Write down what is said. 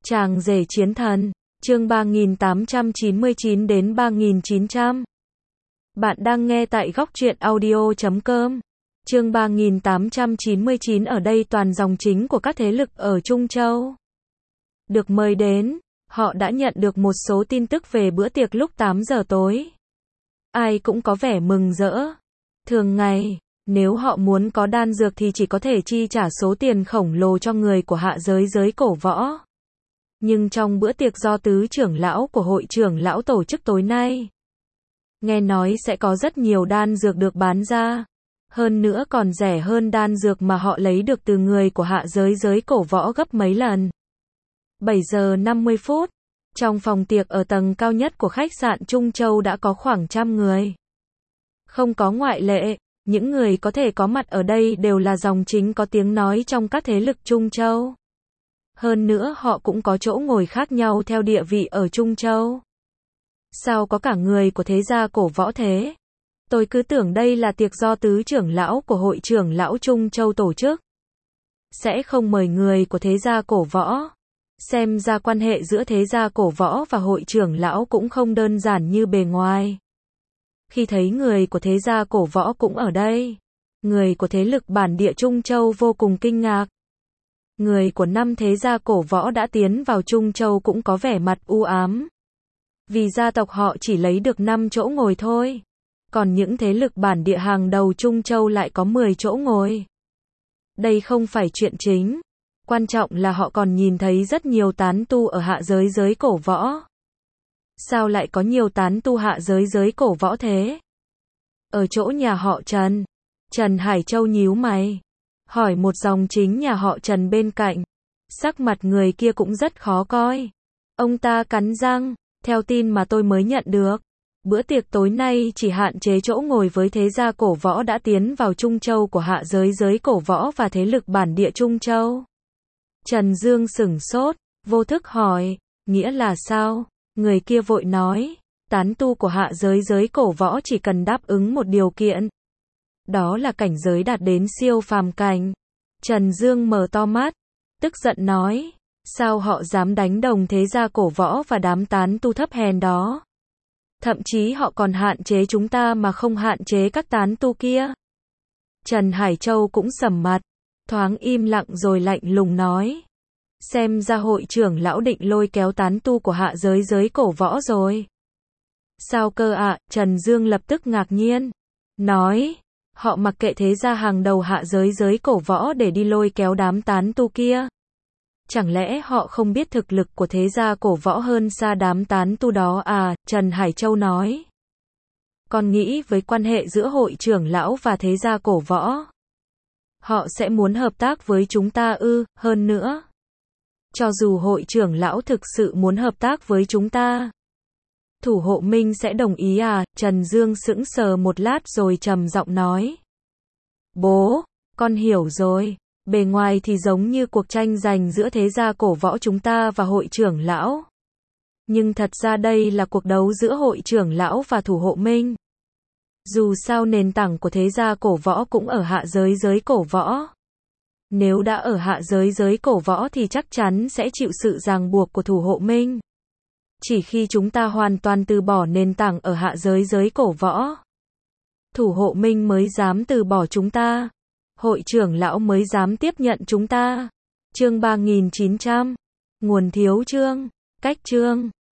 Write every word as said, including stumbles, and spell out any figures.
Chàng rể chiến thần, chương ba nghìn tám trăm chín mươi chín đến ba nghìn chín trăm. Bạn đang nghe tại góc truyện audio chấm com. Chương ba nghìn tám trăm chín mươi chín ở đây toàn dòng chính của các thế lực ở Trung Châu. Được mời đến, họ đã nhận được một số tin tức về bữa tiệc lúc tám giờ tối. Ai cũng có vẻ mừng rỡ. Thường ngày, nếu họ muốn có đan dược thì chỉ có thể chi trả số tiền khổng lồ cho người của hạ giới giới cổ võ. Nhưng trong bữa tiệc do tứ trưởng lão của hội trưởng lão tổ chức tối nay, nghe nói sẽ có rất nhiều đan dược được bán ra. Hơn nữa còn rẻ hơn đan dược mà họ lấy được từ người của hạ giới giới cổ võ gấp mấy lần. bảy giờ năm mươi phút, trong phòng tiệc ở tầng cao nhất của khách sạn Trung Châu đã có khoảng trăm người. Không có ngoại lệ, những người có thể có mặt ở đây đều là dòng chính có tiếng nói trong các thế lực Trung Châu. Hơn nữa họ cũng có chỗ ngồi khác nhau theo địa vị ở Trung Châu. Sao có cả người của thế gia cổ võ thế? Tôi cứ tưởng đây là tiệc do tứ trưởng lão của hội trưởng lão Trung Châu tổ chức. Sẽ không mời người của thế gia cổ võ. Xem ra quan hệ giữa thế gia cổ võ và hội trưởng lão cũng không đơn giản như bề ngoài. Khi thấy người của thế gia cổ võ cũng ở đây, người của thế lực bản địa Trung Châu vô cùng kinh ngạc. Người của năm thế gia cổ võ đã tiến vào Trung Châu cũng có vẻ mặt u ám. Vì gia tộc họ chỉ lấy được năm chỗ ngồi thôi. Còn những thế lực bản địa hàng đầu Trung Châu lại có mười chỗ ngồi. Đây không phải chuyện chính. Quan trọng là họ còn nhìn thấy rất nhiều tán tu ở hạ giới giới cổ võ. Sao lại có nhiều tán tu hạ giới giới cổ võ thế? Ở chỗ nhà họ Trần. Trần Hải Châu nhíu mày. Hỏi một dòng chính nhà họ Trần bên cạnh. Sắc mặt người kia cũng rất khó coi. Ông ta cắn răng. Theo tin mà tôi mới nhận được, bữa tiệc tối nay chỉ hạn chế chỗ ngồi với thế gia cổ võ đã tiến vào Trung Châu của hạ giới giới cổ võ và thế lực bản địa Trung Châu. Trần Dương sửng sốt, vô thức hỏi, nghĩa là sao? Người kia vội nói, tán tu của hạ giới giới cổ võ chỉ cần đáp ứng một điều kiện. Đó là cảnh giới đạt đến siêu phàm cảnh. Trần Dương mở to mắt, tức giận nói, sao họ dám đánh đồng thế gia cổ võ và đám tán tu thấp hèn đó? Thậm chí họ còn hạn chế chúng ta mà không hạn chế các tán tu kia. Trần Hải Châu cũng sầm mặt, thoáng im lặng rồi lạnh lùng nói. Xem ra hội trưởng lão định lôi kéo tán tu của hạ giới giới cổ võ rồi. Sao cơ ạ? À? Trần Dương lập tức ngạc nhiên. Nói, họ mặc kệ thế gia hàng đầu hạ giới giới cổ võ để đi lôi kéo đám tán tu kia. Chẳng lẽ họ không biết thực lực của thế gia cổ võ hơn xa đám tán tu đó à? Trần Hải Châu nói. Con nghĩ với quan hệ giữa hội trưởng lão và thế gia cổ võ, họ sẽ muốn hợp tác với chúng ta ư? Hơn nữa, cho dù hội trưởng lão thực sự muốn hợp tác với chúng ta, thủ hộ Minh sẽ đồng ý à? Trần Dương sững sờ một lát rồi trầm giọng nói. Bố, con hiểu rồi. Bề ngoài thì giống như cuộc tranh giành giữa thế gia cổ võ chúng ta và hội trưởng lão. Nhưng thật ra đây là cuộc đấu giữa hội trưởng lão và thủ hộ Minh. Dù sao nền tảng của thế gia cổ võ cũng ở hạ giới giới cổ võ. Nếu đã ở hạ giới giới cổ võ thì chắc chắn sẽ chịu sự ràng buộc của thủ hộ Minh. Chỉ khi chúng ta hoàn toàn từ bỏ nền tảng ở hạ giới giới cổ võ, thủ hộ Minh mới dám từ bỏ chúng ta. Hội trưởng lão mới dám tiếp nhận chúng ta. Chương ba nghìn chín trăm. Nguồn thiếu chương. Cách chương.